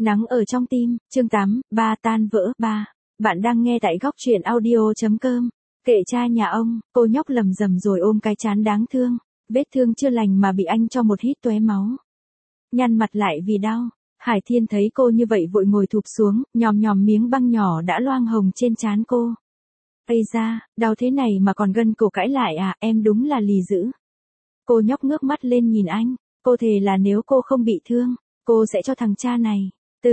Nắng ở trong tim, chương 8, ba tan vỡ, ba. Bạn đang nghe tại góc truyện audio.com. Kệ cha nhà ông, cô nhóc lầm rầm rồi ôm cái trán đáng thương. Vết thương chưa lành mà bị anh cho một hít tóe máu. Nhăn mặt lại vì đau. Hải Thiên thấy cô như vậy vội ngồi thụp xuống, nhòm nhòm miếng băng nhỏ đã loang hồng trên trán cô. Ây da, đau thế này mà còn gân cổ cãi lại à, em đúng là lì dữ. Cô nhóc ngước mắt lên nhìn anh, cô thề là nếu cô không bị thương, cô sẽ cho thằng cha này,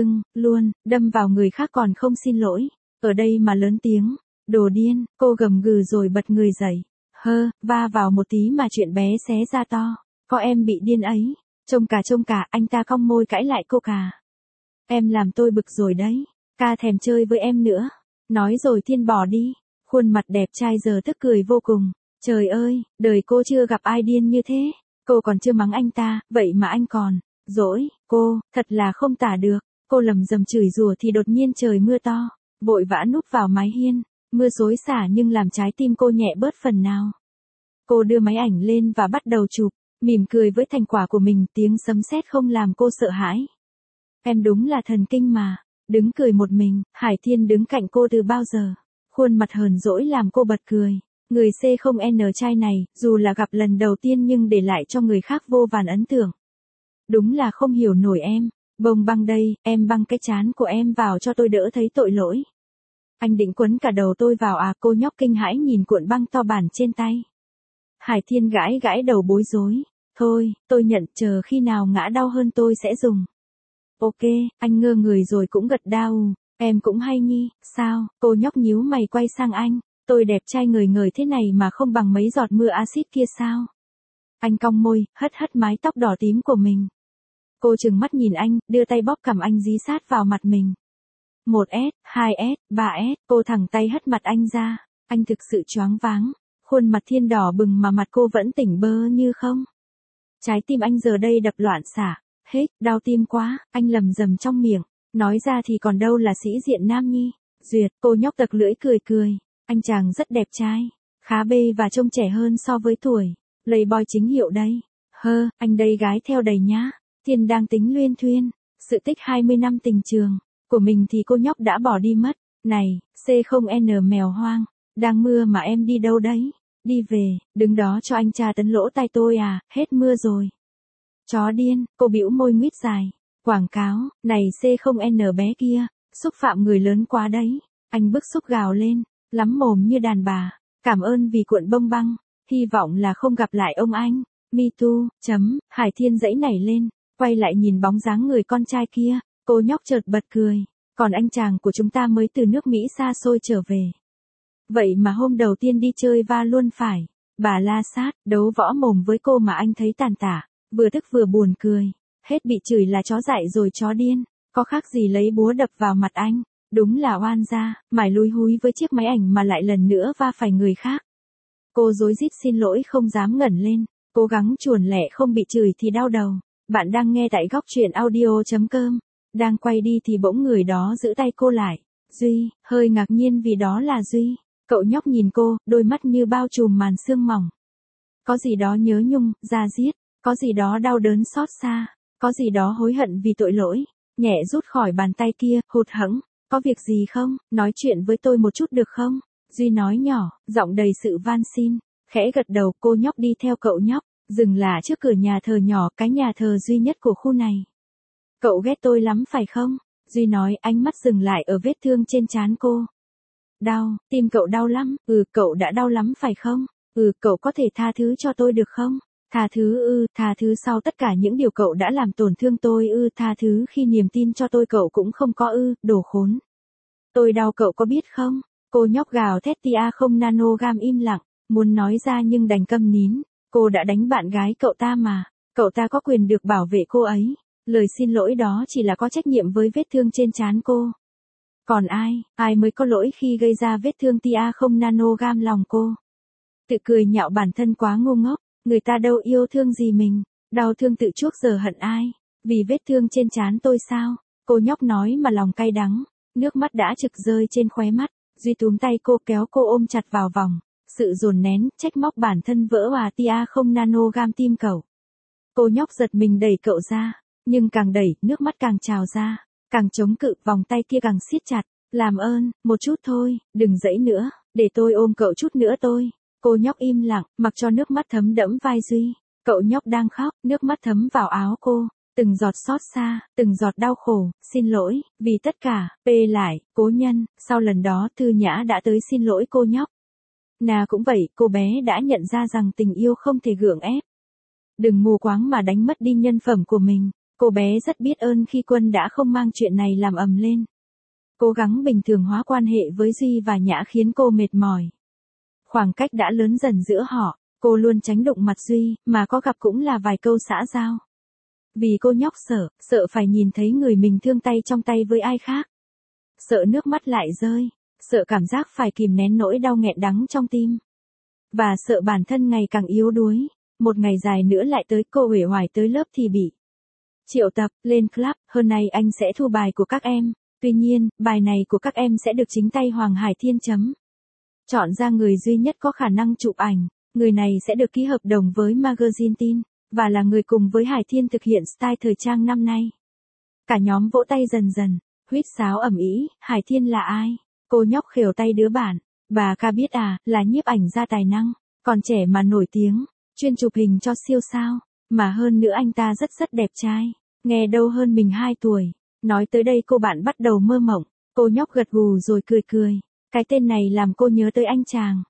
luôn, đâm vào người khác còn không xin lỗi. Ở đây mà lớn tiếng, đồ điên, cô gầm gừ rồi bật người dậy. Va vào một tí mà chuyện bé xé ra to, có em bị điên ấy. Trông cả, anh ta cong môi cãi lại cô cả. Em làm tôi bực rồi đấy, ca thèm chơi với em nữa. Nói rồi Thiên bỏ đi, khuôn mặt đẹp trai giờ tức cười vô cùng. Trời ơi, đời cô chưa gặp ai điên như thế. Cô còn chưa mắng anh ta, vậy mà anh còn dỗi cô, thật là không tả được. Cô lầm rầm chửi rủa thì đột nhiên trời mưa to, vội vã núp vào mái hiên. Mưa xối xả nhưng làm trái tim cô nhẹ bớt phần nào. Cô đưa máy ảnh lên và bắt đầu chụp, mỉm cười với thành quả của mình, tiếng sấm sét không làm cô sợ hãi. Em đúng là thần kinh mà, đứng cười một mình. Hải Thiên đứng cạnh cô từ bao giờ, khuôn mặt hờn dỗi làm cô bật cười. Người C0N trai này, dù là gặp lần đầu tiên nhưng để lại cho người khác vô vàn ấn tượng. Đúng là không hiểu nổi em. Bông băng đây, em băng cái trán của em vào cho tôi đỡ thấy tội lỗi. Anh định quấn cả đầu tôi vào à? Cô nhóc kinh hãi nhìn cuộn băng to bản trên tay. Hải Thiên gãi đầu bối rối. Thôi, tôi nhận, chờ khi nào ngã đau hơn tôi sẽ dùng. Ok, anh ngơ người rồi cũng gật đau. Em cũng hay nhi, sao? Cô nhóc nhíu mày quay sang anh. Tôi đẹp trai ngời ngời thế này mà không bằng mấy giọt mưa axit kia sao? Anh cong môi, hất mái tóc đỏ tím của mình. Cô trừng mắt nhìn anh, đưa tay bóp cằm anh dí sát vào mặt mình. 1S, 2S, 3S, cô thẳng tay hất mặt anh ra. Anh thực sự choáng váng. Khuôn mặt Thiên đỏ bừng mà mặt cô vẫn tỉnh bơ như không. Trái tim anh giờ đây đập loạn xạ. Đau tim quá, anh lầm rầm trong miệng. Nói ra thì còn đâu là sĩ diện nam nhi. Duyệt, cô nhóc tặc lưỡi cười. Anh chàng rất đẹp trai, khá bê và trông trẻ hơn so với tuổi. Playboy chính hiệu đây. Anh đây gái theo đầy nhá. Thiên đang tính luyên thuyên. Sự tích 20 năm tình trường của mình thì cô nhóc đã bỏ đi mất. Này, C0N mèo hoang. Đang mưa mà em đi đâu đấy? Đi về, đứng đó cho anh tra tấn lỗ tai tôi à, hết mưa rồi. Chó điên, cô bĩu môi nguyết dài. Quảng cáo, này C0N bé kia, xúc phạm người lớn quá đấy. Anh bức xúc gào lên, lắm mồm như đàn bà. Cảm ơn vì cuộn bông băng, hy vọng là không gặp lại ông anh. Me too, Hải Thiên dãy nảy lên, quay lại nhìn bóng dáng người con trai kia, cô nhóc chợt bật cười. Còn anh chàng của chúng ta mới từ nước Mỹ xa xôi trở về. Vậy mà hôm đầu tiên đi chơi va luôn phải. Bà la sát, đấu võ mồm với cô mà anh thấy tàn tả, vừa tức vừa buồn cười. Hết bị chửi là chó dại rồi chó điên, có khác gì lấy búa đập vào mặt anh. Đúng là oan gia, mải lúi húi với chiếc máy ảnh mà lại lần nữa va phải người khác. Cô rối rít xin lỗi không dám ngẩng lên, cố gắng chuồn lẹ không bị chửi thì đau đầu. Bạn đang nghe tại góc truyện audio.com. Đang quay đi thì bỗng người đó giữ tay cô lại. Duy, hơi ngạc nhiên vì đó là Duy. Cậu nhóc nhìn cô, đôi mắt như bao trùm màn sương mỏng. Có gì đó nhớ nhung, da diết, có gì đó đau đớn xót xa, có gì đó hối hận vì tội lỗi. Nhẹ rút khỏi bàn tay kia, hụt hẫng. Có việc gì không, nói chuyện với tôi một chút được không? Duy nói nhỏ, giọng đầy sự van xin. Khẽ gật đầu, cô nhóc đi theo cậu nhóc, dừng là trước cửa nhà thờ nhỏ, cái nhà thờ duy nhất của khu này. Cậu ghét tôi lắm phải không? Duy nói, ánh mắt dừng lại ở vết thương trên trán cô. Đau, tim cậu đau lắm, cậu đã đau lắm phải không? Cậu có thể tha thứ cho tôi được không? Tha thứ sau tất cả những điều cậu đã làm tổn thương tôi tha thứ khi niềm tin cho tôi cậu cũng không có đồ khốn. Tôi đau cậu có biết không? Cô nhóc gào thét tia không nanogam im lặng, muốn nói ra nhưng đành câm nín. Cô đã đánh bạn gái cậu ta mà, cậu ta có quyền được bảo vệ cô ấy. Lời xin lỗi đó chỉ là có trách nhiệm với vết thương trên trán cô. Còn ai mới có lỗi khi gây ra vết thương tia không nanogam lòng cô. Tự cười nhạo bản thân quá ngu ngốc, người ta đâu yêu thương gì mình, đau thương tự chuốc giờ hận ai, vì vết thương trên trán tôi sao? Cô nhóc nói mà lòng cay đắng, nước mắt đã trực rơi trên khóe mắt. Duy túm tay cô kéo cô ôm chặt vào vòng, sự dồn nén, trách móc bản thân vỡ hòa tia không nanogam tim cậu. Cô nhóc giật mình đẩy cậu ra, nhưng càng đẩy, nước mắt càng trào ra. Càng chống cự, vòng tay kia càng siết chặt. Làm ơn, một chút thôi, đừng giãy nữa, để tôi ôm cậu chút nữa tôi. Cô nhóc im lặng, mặc cho nước mắt thấm đẫm vai Duy. Cậu nhóc đang khóc, nước mắt thấm vào áo cô. Từng giọt xót xa, từng giọt đau khổ, xin lỗi, vì tất cả, lại, cố nhân, sau lần đó Thư Nhã đã tới xin lỗi cô nhóc. Nà cũng vậy, cô bé đã nhận ra rằng tình yêu không thể gượng ép. Đừng mù quáng mà đánh mất đi nhân phẩm của mình. Cô bé rất biết ơn khi Quân đã không mang chuyện này làm ầm lên. Cố gắng bình thường hóa quan hệ với Duy và Nhã khiến cô mệt mỏi. Khoảng cách đã lớn dần giữa họ, cô luôn tránh đụng mặt Duy, mà có gặp cũng là vài câu xã giao. Vì cô nhóc sợ phải nhìn thấy người mình thương tay trong tay với ai khác. Sợ nước mắt lại rơi, sợ cảm giác phải kìm nén nỗi đau nghẹn đắng trong tim. Và sợ bản thân ngày càng yếu đuối, một ngày dài nữa lại tới cô uể oải tới lớp thì bị triệu tập, lên club, hôm nay anh sẽ thu bài của các em. Tuy nhiên, bài này của các em sẽ được chính tay Hoàng Hải Thiên chọn ra người duy nhất có khả năng chụp ảnh. Người này sẽ được ký hợp đồng với magazine tin, và là người cùng với Hải Thiên thực hiện style thời trang năm nay. Cả nhóm vỗ tay dần dần, huýt sáo ầm ĩ. Hải Thiên là ai? Cô nhóc khều tay đứa bạn. Bà ca biết à, là nhiếp ảnh gia tài năng, còn trẻ mà nổi tiếng, chuyên chụp hình cho siêu sao. Mà hơn nữa anh ta rất đẹp trai, nghe đâu hơn mình 2 tuổi. Nói tới đây cô bạn bắt đầu mơ mộng, cô nhóc gật gù rồi cười. Cái tên này làm cô nhớ tới anh chàng.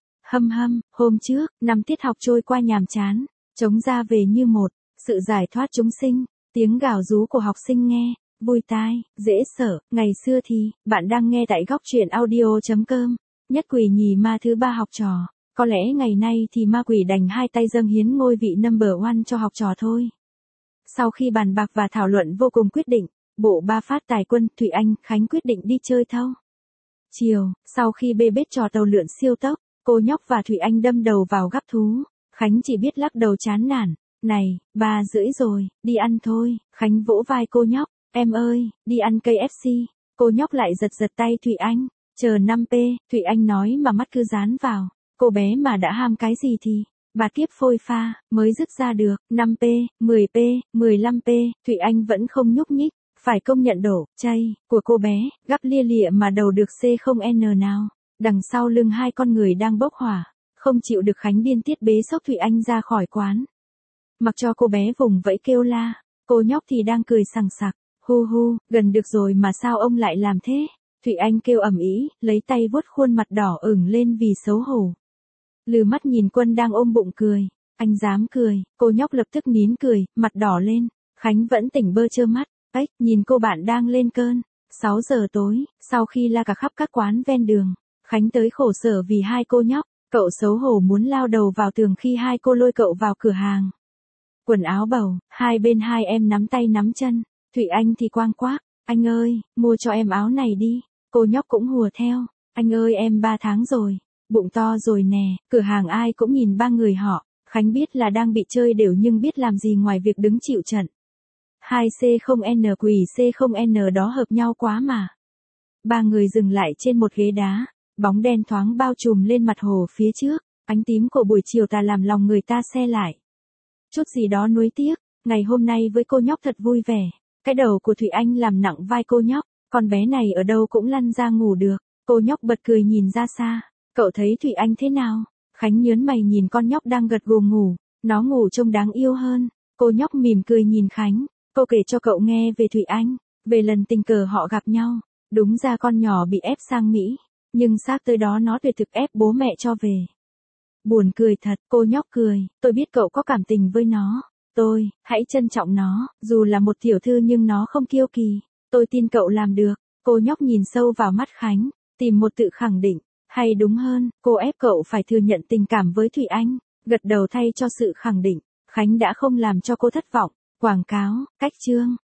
Hôm trước, 5 tiết học trôi qua nhàm chán, trống ra về như một, sự giải thoát chúng sinh, tiếng gào rú của học sinh nghe, vui tai, dễ sợ. Ngày xưa thì, bạn đang nghe tại góc truyện audio.com, nhất quỷ nhì ma thứ 3 học trò. Có lẽ ngày nay thì ma quỷ đành hai tay dâng hiến ngôi vị number one cho học trò thôi. Sau khi bàn bạc và thảo luận vô cùng quyết định, bộ ba phát tài Quân, Thụy Anh, Khánh quyết định đi chơi thâu. Chiều, sau khi bê bết trò tàu lượn siêu tốc, cô nhóc và Thụy Anh đâm đầu vào gắp thú. Khánh chỉ biết lắc đầu chán nản. Này, 3:30 rồi, đi ăn thôi. Khánh vỗ vai cô nhóc. Em ơi, đi ăn KFC. Cô nhóc lại giật tay Thụy Anh. Chờ 5p, Thụy Anh nói mà mắt cứ dán vào. Cô bé mà đã ham cái gì thì, bạt kiếp phôi pha, mới dứt ra được. 5p, 10p, 15p, Thụy Anh vẫn không nhúc nhích. Phải công nhận độ chay của cô bé, gắp lia lịa mà đầu được C0N nào. Đằng sau lưng hai con người đang bốc hỏa, không chịu được Khánh điên tiết bế xốc Thụy Anh ra khỏi quán. Mặc cho cô bé vùng vẫy kêu la, cô nhóc thì đang cười sằng sặc. Hu, gần được rồi mà sao ông lại làm thế? Thụy Anh kêu ầm ĩ, lấy tay vuốt khuôn mặt đỏ ửng lên vì xấu hổ. Lừ mắt nhìn Quân đang ôm bụng cười. Anh dám cười, cô nhóc lập tức nín cười, mặt đỏ lên. Khánh vẫn tỉnh bơ trơ mắt. Ếch, nhìn cô bạn đang lên cơn. 6 giờ tối, sau khi la cả khắp các quán ven đường, Khánh tới khổ sở vì hai cô nhóc. Cậu xấu hổ muốn lao đầu vào tường khi hai cô lôi cậu vào cửa hàng. Quần áo bầu, hai bên hai em nắm tay nắm chân. Thụy Anh thì quang quác. Anh ơi, mua cho em áo này đi. Cô nhóc cũng hùa theo. Anh ơi em 3 tháng rồi. Bụng to rồi nè. Cửa hàng ai cũng nhìn ba người họ. Khánh biết là đang bị chơi đều nhưng biết làm gì ngoài việc đứng chịu trận. 2C0N quỷ C0N đó hợp nhau quá mà. Ba người dừng lại trên một ghế đá. Bóng đen thoáng bao trùm lên mặt hồ phía trước. Ánh tím của buổi chiều tà làm lòng người ta se lại. Chút gì đó nuối tiếc. Ngày hôm nay với cô nhóc thật vui vẻ. Cái đầu của Thụy Anh làm nặng vai cô nhóc. Con bé này ở đâu cũng lăn ra ngủ được. Cô nhóc bật cười nhìn ra xa. Cậu thấy Thụy Anh thế nào? Khánh nhớn mày nhìn con nhóc đang gật gù ngủ. Nó ngủ trông đáng yêu hơn. Cô nhóc mỉm cười nhìn Khánh. Cô kể cho cậu nghe về Thụy Anh. Về lần tình cờ họ gặp nhau. Đúng ra con nhỏ bị ép sang Mỹ. Nhưng xác tới đó nó tuyệt thực ép bố mẹ cho về. Buồn cười thật, cô nhóc cười. Tôi biết cậu có cảm tình với nó. Hãy trân trọng nó. Dù là một tiểu thư nhưng nó không kiêu kỳ. Tôi tin cậu làm được. Cô nhóc nhìn sâu vào mắt Khánh. Tìm một tự khẳng định. Hay đúng hơn, cô ép cậu phải thừa nhận tình cảm với Thụy Anh. Gật đầu thay cho sự khẳng định. Khánh đã không làm cho cô thất vọng. Quảng cáo, cách chương.